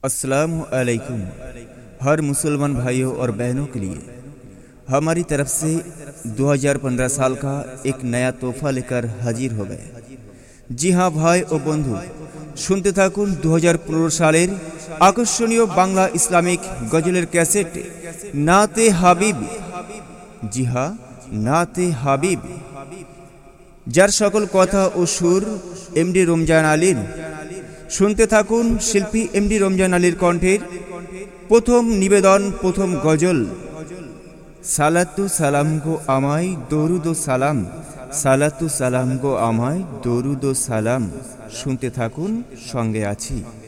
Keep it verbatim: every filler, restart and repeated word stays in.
अस्सलाम अलैकुम। हर मुसलमान भाइयों और बहनों के लिए हमारी तरफ से दो हज़ार पंद्रह साल का एक नया तोहफा लेकर हाजिर हो गए। जी हाँ भाई और बंधु, শুনতে থাকুন दो हज़ार पंद्रह সালের আকর্ষণীয় বাংলা ইসলামিক গজলের ক্যাসেট নাতে হাবিব। জি হ্যাঁ, নাতে হাবিব, যার সকল কথা ও সুর এমডি রমজান আলীর। শুনতে থাকুন শিল্পী এমডি রমজান আলীর কণ্ঠের প্রথম নিবেদন, প্রথম গজল। সালাতু সালাম গো আমায় দরুদ ও সালাম, সালাতু সালাম গো আমায় দরুদ ও সালাম। শুনতে থাকুন, সঙ্গে আছি।